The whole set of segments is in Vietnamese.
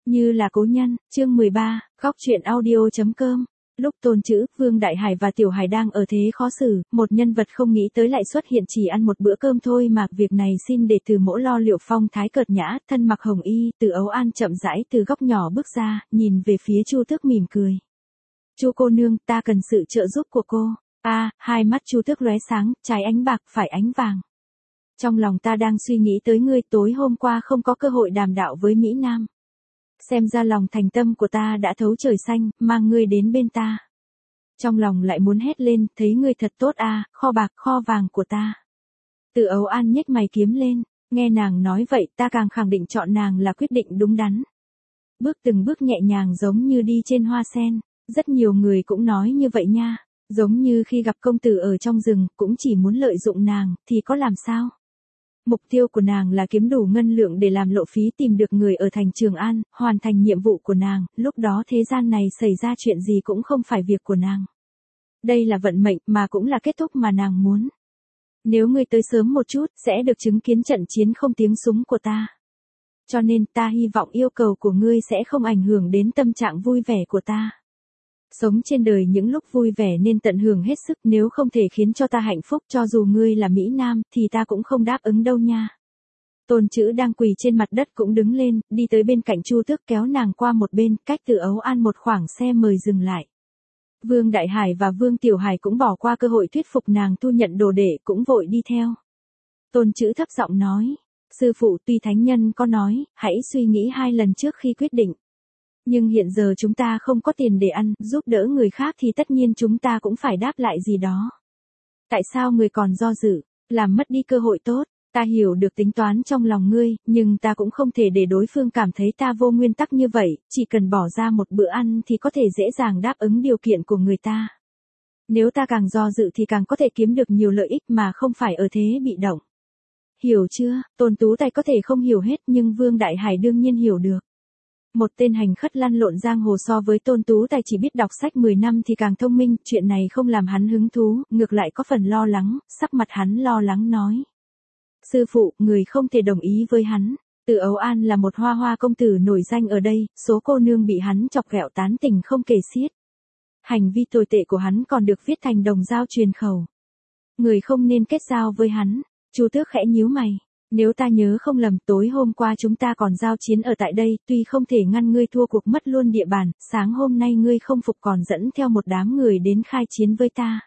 Như là cố nhân, chương 13, góc chuyện audio.com. Lúc Tôn Chữ, Vương Đại Hải và Tiểu Hải đang ở thế khó xử, một nhân vật không nghĩ tới lại xuất hiện chỉ ăn một bữa cơm thôi mà việc này xin để Từ Mỗ lo liệu. Phong thái cợt nhã, thân mặc hồng y, Từ Ấu An chậm rãi từ góc nhỏ bước ra, nhìn về phía Chu Tước mỉm cười. Chu cô nương, ta cần sự trợ giúp của cô. Hai mắt Chu Tước lóe sáng, trái ánh bạc, phải ánh vàng. Trong lòng ta đang suy nghĩ tới ngươi, tối hôm qua không có cơ hội đàm đạo với Mỹ Nam. Xem ra lòng thành tâm của ta đã thấu trời xanh, mang ngươi đến bên ta. Trong lòng lại muốn hét lên, thấy ngươi thật tốt kho bạc kho vàng của ta. Từ Ấu An nhếch mày kiếm lên, nghe nàng nói vậy ta càng khẳng định chọn nàng là quyết định đúng đắn. Bước từng bước nhẹ nhàng giống như đi trên hoa sen, rất nhiều người cũng nói như vậy nha, giống như khi gặp công tử ở trong rừng cũng chỉ muốn lợi dụng nàng, thì có làm sao? Mục tiêu của nàng là kiếm đủ ngân lượng để làm lộ phí tìm được người ở thành Trường An, hoàn thành nhiệm vụ của nàng, lúc đó thế gian này xảy ra chuyện gì cũng không phải việc của nàng. Đây là vận mệnh mà cũng là kết thúc mà nàng muốn. Nếu ngươi tới sớm một chút, sẽ được chứng kiến trận chiến không tiếng súng của ta. Cho nên ta hy vọng yêu cầu của ngươi sẽ không ảnh hưởng đến tâm trạng vui vẻ của ta. Sống trên đời những lúc vui vẻ nên tận hưởng hết sức, nếu không thể khiến cho ta hạnh phúc cho dù ngươi là Mỹ Nam thì ta cũng không đáp ứng đâu nha. Tôn Chữ đang quỳ trên mặt đất cũng đứng lên, đi tới bên cạnh Chu Tước kéo nàng qua một bên, cách Từ Ấu An một khoảng xe mời dừng lại. Vương Đại Hải và Vương Tiểu Hải cũng bỏ qua cơ hội thuyết phục nàng thu nhận đồ đệ cũng vội đi theo. Tôn Chữ thấp giọng nói, sư phụ tuy thánh nhân có nói, hãy suy nghĩ 2 lần trước khi quyết định. Nhưng hiện giờ chúng ta không có tiền để ăn, giúp đỡ người khác thì tất nhiên chúng ta cũng phải đáp lại gì đó. Tại sao người còn do dự, làm mất đi cơ hội tốt? Ta hiểu được tính toán trong lòng ngươi, nhưng ta cũng không thể để đối phương cảm thấy ta vô nguyên tắc như vậy, chỉ cần bỏ ra một bữa ăn thì có thể dễ dàng đáp ứng điều kiện của người ta. Nếu ta càng do dự thì càng có thể kiếm được nhiều lợi ích mà không phải ở thế bị động. Hiểu chưa? Tôn Tú Tài có thể không hiểu hết nhưng Vương Đại Hải đương nhiên hiểu được. Một tên hành khất lăn lộn giang hồ so với Tôn Tú Tài chỉ biết đọc sách 10 năm thì càng thông minh, chuyện này không làm hắn hứng thú, ngược lại có phần lo lắng, sắc mặt hắn lo lắng nói. Sư phụ, người không thể đồng ý với hắn. Từ Ấu An là một hoa công tử nổi danh ở đây, số cô nương bị hắn chọc ghẹo tán tình không kể xiết. Hành vi tồi tệ của hắn còn được viết thành đồng dao truyền khẩu. Người không nên kết giao với hắn. Chu Tước khẽ nhíu mày. Nếu ta nhớ không lầm, tối hôm qua chúng ta còn giao chiến ở tại đây, tuy không thể ngăn ngươi thua cuộc mất luôn địa bàn, sáng hôm nay ngươi không phục còn dẫn theo một đám người đến khai chiến với ta.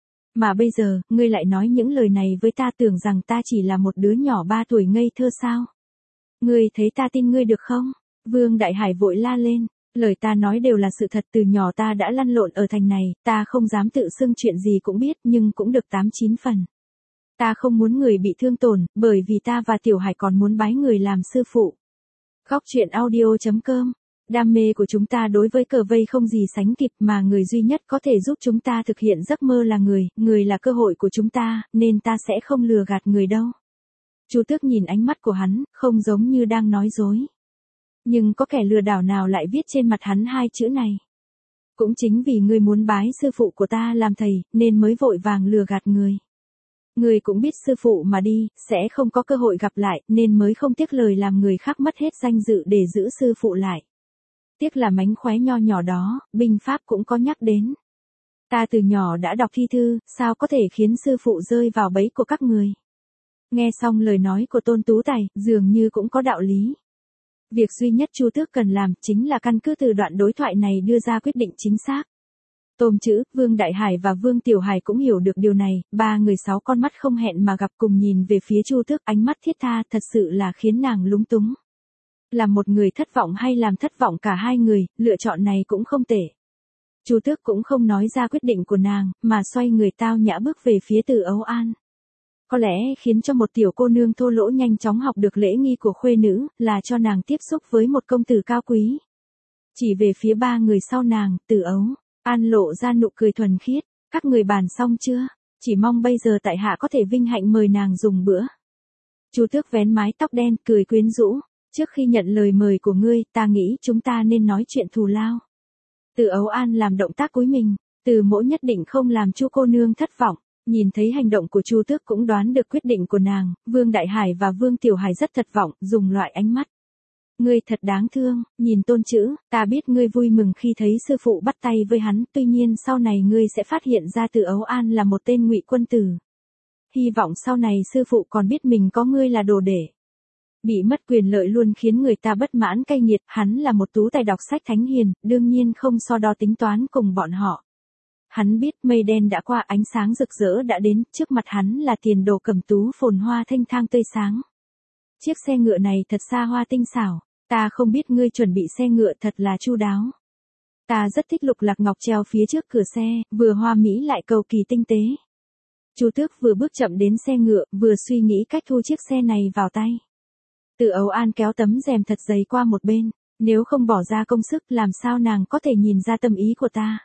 Mà bây giờ, ngươi lại nói những lời này với ta, tưởng rằng ta chỉ là một đứa nhỏ 3 tuổi ngây thơ sao? Ngươi thấy ta tin ngươi được không? Vương Đại Hải vội la lên, lời ta nói đều là sự thật, từ nhỏ ta đã lăn lộn ở thành này, ta không dám tự xưng chuyện gì cũng biết nhưng cũng được 8-9 phần. Ta không muốn người bị thương tổn, bởi vì ta và Tiểu Hải còn muốn bái người làm sư phụ. Góc chuyện audio.com. Đam mê của chúng ta đối với cờ vây không gì sánh kịp, mà người duy nhất có thể giúp chúng ta thực hiện giấc mơ là người là cơ hội của chúng ta, nên ta sẽ không lừa gạt người đâu. Chu Tước nhìn ánh mắt của hắn, không giống như đang nói dối. Nhưng có kẻ lừa đảo nào lại viết trên mặt hắn 2 chữ này. Cũng chính vì ngươi muốn bái sư phụ của ta làm thầy, nên mới vội vàng lừa gạt người. Người cũng biết sư phụ mà đi, sẽ không có cơ hội gặp lại, nên mới không tiếc lời làm người khác mất hết danh dự để giữ sư phụ lại. Tiếc là mánh khóe nho nhỏ đó, binh pháp cũng có nhắc đến. Ta từ nhỏ đã đọc thi thư, sao có thể khiến sư phụ rơi vào bẫy của các người. Nghe xong lời nói của Tôn Tú Tài, dường như cũng có đạo lý. Việc duy nhất Chu Tước cần làm chính là căn cứ từ đoạn đối thoại này đưa ra quyết định chính xác. Tôn Chữ, Vương Đại Hải và Vương Tiểu Hải cũng hiểu được điều này, 3 người 6 con mắt không hẹn mà gặp cùng nhìn về phía Chu Tước, ánh mắt thiết tha thật sự là khiến nàng lúng túng. Làm một người thất vọng hay làm thất vọng cả 2 người, lựa chọn này cũng không tệ. Chu Tước cũng không nói ra quyết định của nàng, mà xoay người tao nhã bước về phía Từ Ấu An. Có lẽ khiến cho một tiểu cô nương thô lỗ nhanh chóng học được lễ nghi của khuê nữ, là cho nàng tiếp xúc với một công tử cao quý. Chỉ về phía 3 người sau nàng, Từ Ấu An lộ ra nụ cười thuần khiết, các người bàn xong chưa? Chỉ mong bây giờ tại hạ có thể vinh hạnh mời nàng dùng bữa. Chu Tước vén mái tóc đen, cười quyến rũ, trước khi nhận lời mời của ngươi, ta nghĩ chúng ta nên nói chuyện thù lao. Từ Ấu An làm động tác cúi mình, Từ Mỗ nhất định không làm Chu cô nương thất vọng. Nhìn thấy hành động của Chu Tước cũng đoán được quyết định của nàng, Vương Đại Hải và Vương Tiểu Hải rất thất vọng, dùng loại ánh mắt Ngươi thật đáng thương, nhìn Tôn Chữ, ta biết ngươi vui mừng khi thấy sư phụ bắt tay với hắn, tuy nhiên sau này ngươi sẽ phát hiện ra Từ Ấu An là một tên ngụy quân tử. Hy vọng sau này sư phụ còn biết mình có ngươi là đồ đệ. Bị mất quyền lợi luôn khiến người ta bất mãn cay nghiệt, hắn là một tú tài đọc sách thánh hiền, đương nhiên không so đo tính toán cùng bọn họ. Hắn biết mây đen đã qua, ánh sáng rực rỡ đã đến, trước mặt hắn là tiền đồ cẩm tú phồn hoa thanh thang tươi sáng. Chiếc xe ngựa này thật xa hoa tinh xảo, ta không biết ngươi chuẩn bị xe ngựa thật là chu đáo. Ta rất thích lục lạc ngọc treo phía trước cửa xe, vừa hoa mỹ lại cầu kỳ tinh tế. Chu Tước vừa bước chậm đến xe ngựa, vừa suy nghĩ cách thu chiếc xe này vào tay. Từ Ấu An kéo tấm rèm thật dày qua một bên, nếu không bỏ ra công sức làm sao nàng có thể nhìn ra tâm ý của ta.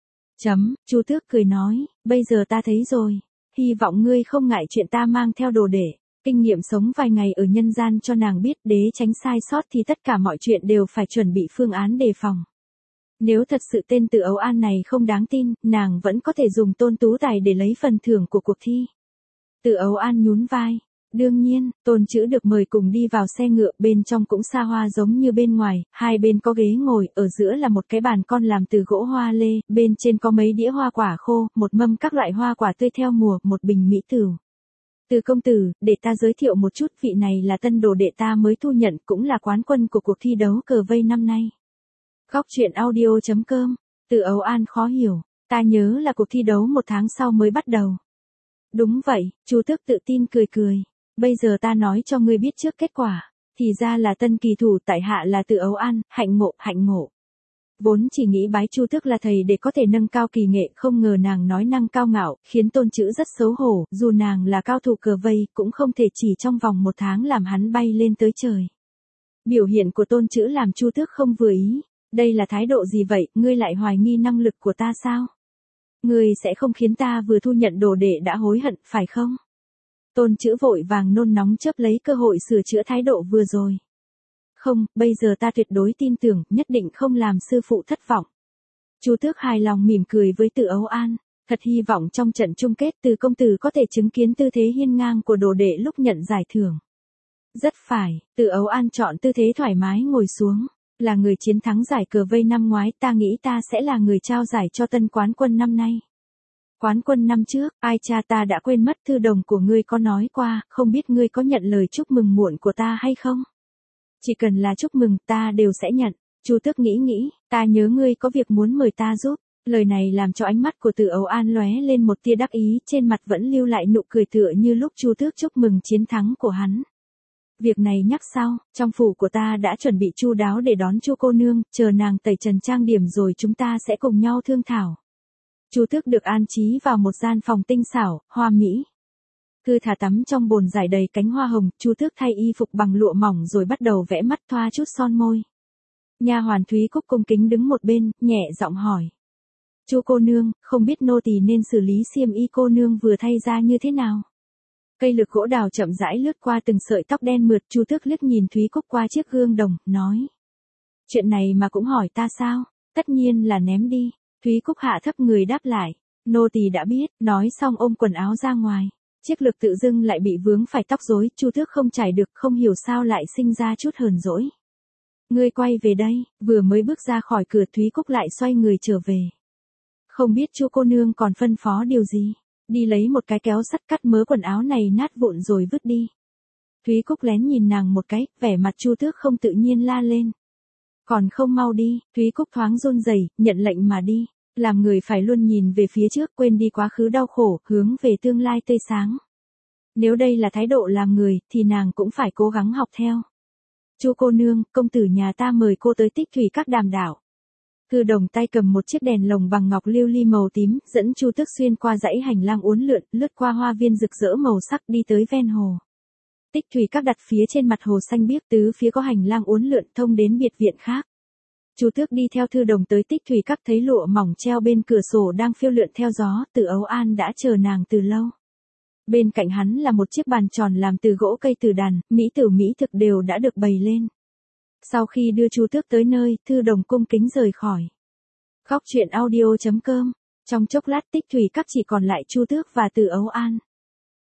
Chu Tước cười nói, bây giờ ta thấy rồi, hy vọng ngươi không ngại chuyện ta mang theo đồ để, kinh nghiệm sống vài ngày ở nhân gian cho nàng biết để tránh sai sót thì tất cả mọi chuyện đều phải chuẩn bị phương án đề phòng. Nếu thật sự tên Từ Ấu An này không đáng tin, nàng vẫn có thể dùng Tôn Tú Tài để lấy phần thưởng của cuộc thi. Từ Ấu An nhún vai. Đương nhiên, Tôn Chữ được mời cùng đi vào xe ngựa, bên trong cũng xa hoa giống như bên ngoài, hai bên có ghế ngồi, ở giữa là một cái bàn con làm từ gỗ hoa lê, bên trên có mấy đĩa hoa quả khô, một mâm các loại hoa quả tươi theo mùa, một bình mỹ tửu. Từ công tử, để ta giới thiệu một chút, vị này là tân đồ đệ ta mới thu nhận, cũng là quán quân của cuộc thi đấu cờ vây năm nay. Góc truyện audio.com, Từ Ấu An khó hiểu, ta nhớ là cuộc thi đấu 1 tháng sau mới bắt đầu. Đúng vậy, Chu Tước tự tin cười cười. Bây giờ ta nói cho ngươi biết trước kết quả, thì ra là tân kỳ thủ, tại hạ là Từ Ấu An, hạnh ngộ. Vốn chỉ nghĩ bái Chu Tước là thầy để có thể nâng cao kỳ nghệ, không ngờ nàng nói năng cao ngạo, khiến Tôn Chữ rất xấu hổ, dù nàng là cao thủ cờ vây, cũng không thể chỉ trong vòng 1 tháng làm hắn bay lên tới trời. Biểu hiện của Tôn Chữ làm Chu Tước không vừa ý, đây là thái độ gì vậy, ngươi lại hoài nghi năng lực của ta sao? Ngươi sẽ không khiến ta vừa thu nhận đồ đệ đã hối hận, phải không? Tôn Chữ vội vàng nôn nóng chớp lấy cơ hội sửa chữa thái độ vừa rồi. Không, bây giờ ta tuyệt đối tin tưởng, nhất định không làm sư phụ thất vọng. Chu Tước hài lòng mỉm cười với Từ Ấu An, thật hy vọng trong trận chung kết Từ công tử có thể chứng kiến tư thế hiên ngang của đồ đệ lúc nhận giải thưởng. Rất phải, Từ Ấu An chọn tư thế thoải mái ngồi xuống, là người chiến thắng giải cờ vây năm ngoái, ta nghĩ ta sẽ là người trao giải cho tân quán quân năm nay. Quán quân năm trước, ai cha ta đã quên mất, thư đồng của ngươi có nói qua, không biết ngươi có nhận lời chúc mừng muộn của ta hay không? Chỉ cần là chúc mừng, ta đều sẽ nhận. Chu Tước nghĩ, ta nhớ ngươi có việc muốn mời ta giúp. Lời này làm cho ánh mắt của Từ Ấu An lóe lên một tia đắc ý, trên mặt vẫn lưu lại nụ cười tựa như lúc Chu Tước chúc mừng chiến thắng của hắn. Việc này nhắc sau, trong phủ của ta đã chuẩn bị chu đáo để đón Chu cô nương, chờ nàng tẩy trần trang điểm rồi chúng ta sẽ cùng nhau thương thảo. Chu Tước được an trí vào một gian phòng tinh xảo, hoa mỹ. Cứ thả tắm trong bồn rải đầy cánh hoa hồng, Chu Tước thay y phục bằng lụa mỏng rồi bắt đầu vẽ mắt, thoa chút son môi. Nha hoàn Thúy Cúc cung kính đứng một bên, nhẹ giọng hỏi. Chu cô nương, không biết nô tỳ nên xử lý xiêm y cô nương vừa thay ra như thế nào? Cây lược gỗ đào chậm rãi lướt qua từng sợi tóc đen mượt, Chu Tước liếc nhìn Thúy Cúc qua chiếc gương đồng, nói. Chuyện này mà cũng hỏi ta sao? Tất nhiên là ném đi. Thúy Cúc hạ thấp người đáp lại. Nô tỳ đã biết, nói xong ôm quần áo ra ngoài. Chiếc lược tự dưng lại bị vướng phải tóc rối, Chu Tước không trải được, không hiểu sao lại sinh ra chút hờn dỗi. Ngươi quay về đây, vừa mới bước ra khỏi cửa Thúy Cúc lại xoay người trở về. Không biết Chu cô nương còn phân phó điều gì? Đi lấy một cái kéo sắt cắt mớ quần áo này nát vụn rồi vứt đi. Thúy Cúc lén nhìn nàng một cái, vẻ mặt Chu Tước không tự nhiên la lên. Còn không mau đi, Thúy Cúc thoáng run rẩy, nhận lệnh mà đi. Làm người phải luôn nhìn về phía trước, quên đi quá khứ đau khổ, hướng về tương lai tươi sáng. Nếu đây là thái độ làm người, thì nàng cũng phải cố gắng học theo. Chu cô nương, công tử nhà ta mời cô tới Tích Thủy Các đàm đạo. Thư đồng tay cầm một chiếc đèn lồng bằng ngọc lưu ly màu tím, dẫn Chu Tước xuyên qua dãy hành lang uốn lượn, lướt qua hoa viên rực rỡ màu sắc đi tới ven hồ. Tích Thủy Các đặt phía trên mặt hồ xanh biếc, tứ phía có hành lang uốn lượn thông đến biệt viện khác. Chu Tước đi theo thư đồng tới Tích Thủy Các, thấy lụa mỏng treo bên cửa sổ đang phiêu lượn theo gió, Từ Ấu An đã chờ nàng từ lâu. Bên cạnh hắn là một chiếc bàn tròn làm từ gỗ cây từ đàn, mỹ tử mỹ thực đều đã được bày lên. Sau khi đưa Chu Tước tới nơi, thư đồng cung kính rời khỏi. Góc truyện audio.com, trong chốc lát Tích Thủy Các chỉ còn lại Chu Tước và Từ Ấu An.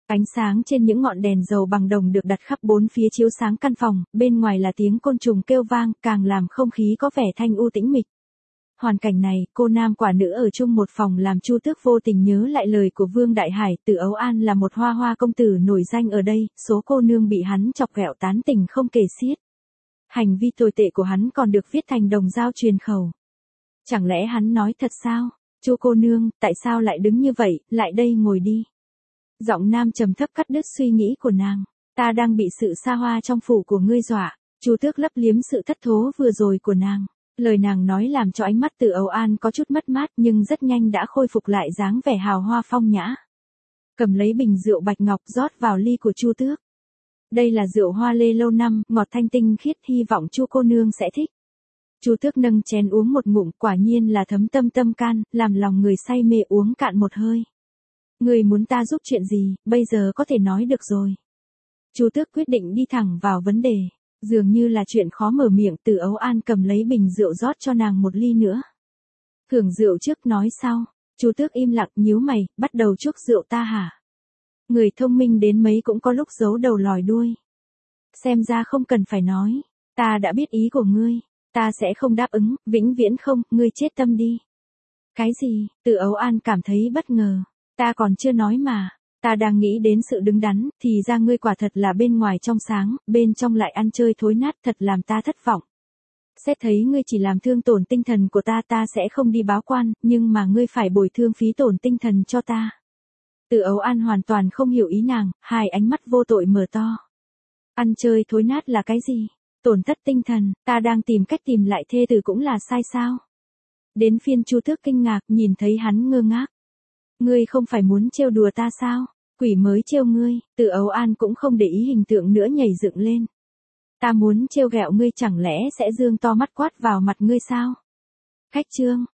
Ánh sáng trên những ngọn đèn dầu bằng đồng được đặt khắp bốn phía chiếu sáng căn phòng, bên ngoài là tiếng côn trùng kêu vang, càng làm không khí có vẻ thanh u tĩnh mịch. Hoàn cảnh này, cô nam quả nữ ở chung một phòng làm Chu Tước vô tình nhớ lại lời của Vương Đại Hải, Từ Ấu An là một hoa hoa công tử nổi danh ở đây, số cô nương bị hắn chọc ghẹo tán tình không kể xiết. Hành vi tồi tệ của hắn còn được viết thành đồng dao truyền khẩu. Chẳng lẽ hắn nói thật sao? Chu cô nương, tại sao lại đứng như vậy, lại đây ngồi đi. Giọng nam trầm thấp cắt đứt suy nghĩ của nàng. Ta đang bị sự xa hoa trong phủ của ngươi dọa. Chu Tước lấp liếm sự thất thố vừa rồi của nàng. Lời nàng nói làm cho ánh mắt Từ Ấu An có chút mất mát nhưng rất nhanh đã khôi phục lại dáng vẻ hào hoa phong nhã. Cầm lấy bình rượu bạch ngọc rót vào ly của Chu Tước. Đây là rượu hoa lê lâu năm, ngọt thanh tinh khiết, hy vọng Chu cô nương sẽ thích. Chu Tước nâng chén uống một ngụm, quả nhiên là thấm tâm tâm can, làm lòng người say mê uống cạn một hơi. Ngươi muốn ta giúp chuyện gì, bây giờ có thể nói được rồi. Chu Tước quyết định đi thẳng vào vấn đề. Dường như là chuyện khó mở miệng, Từ Ấu An cầm lấy bình rượu rót cho nàng một ly nữa. Thưởng rượu trước nói sau. Chu Tước im lặng nhíu mày, bắt đầu chuốc rượu ta hả? Người thông minh đến mấy cũng có lúc giấu đầu lòi đuôi. Xem ra không cần phải nói. Ta đã biết ý của ngươi. Ta sẽ không đáp ứng, vĩnh viễn không, ngươi chết tâm đi. Cái gì? Từ Ấu An cảm thấy bất ngờ. Ta còn chưa nói mà. Ta đang nghĩ đến sự đứng đắn, thì ra ngươi quả thật là bên ngoài trong sáng, bên trong lại ăn chơi thối nát, thật làm ta thất vọng. Xét thấy ngươi chỉ làm thương tổn tinh thần của ta, ta sẽ không đi báo quan, nhưng mà ngươi phải bồi thương phí tổn tinh thần cho ta. Từ Ấu An hoàn toàn không hiểu ý nàng, hai ánh mắt vô tội mở to. Ăn chơi thối nát là cái gì? Tổn thất tinh thần, ta đang tìm cách tìm lại thê tử cũng là sai sao? Đến phiên Chu Tước kinh ngạc, nhìn thấy hắn ngơ ngác. Ngươi không phải muốn trêu đùa ta sao? Quỷ mới trêu ngươi. Từ Ấu An cũng không để ý hình tượng nữa, nhảy dựng lên. Ta muốn trêu ghẹo ngươi, chẳng lẽ sẽ giương to mắt quát vào mặt ngươi sao? Khách trương,